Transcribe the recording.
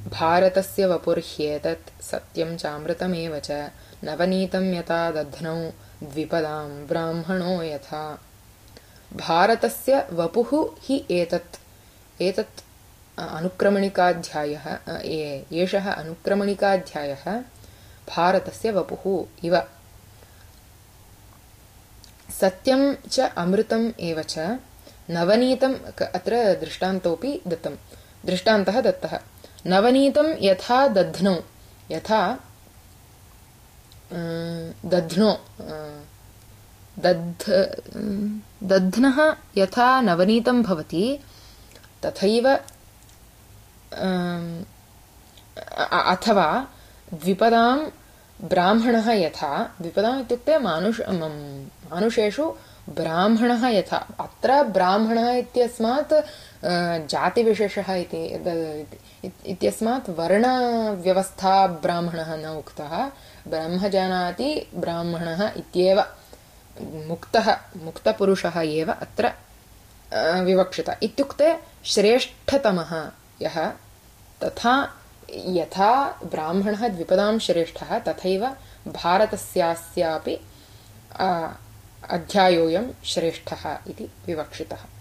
भारतस्य वपुर्ह्येतत् सत्यं चामृतमेव च नवनीतं यथा दध्नौ द्विपदां ब्राह्मणो यथा। भारतस्य वपुः हि एतत् अनुक्रमणिकाध्यायः एषः अनुक्रमणिकाध्यायः भारतस्य वपुः इव। सत्यं च अमृतम् एव च नवनीतम् अत्र दृष्टान्तः दत्तः। नवनीतं यथा दध्नौ दध्नः यथा नवनीतं भवति तथैव अथवा द्विपदां ब्राह्मणः यथा, द्विपदाम् इत्युक्ते मानुषेषु ब्राह्मणः यथा। अत्र ब्राह्मणः इत्यस्मात् जातिविशेषः इत्यस्मात् वर्णव्यवस्था ब्राह्मणः न उक्तः। ब्रह्मजानाति ब्राह्मणः इत्येव मुक्तपुरुषः एव अत्र विवक्षितः। इत्युक्ते श्रेष्ठतमः यः, तथा यथा ब्राह्मणः द्विपदां श्रेष्ठः तथैव भारतस्यापि अध्यायोऽयं श्रेष्ठः इति विवक्षितः।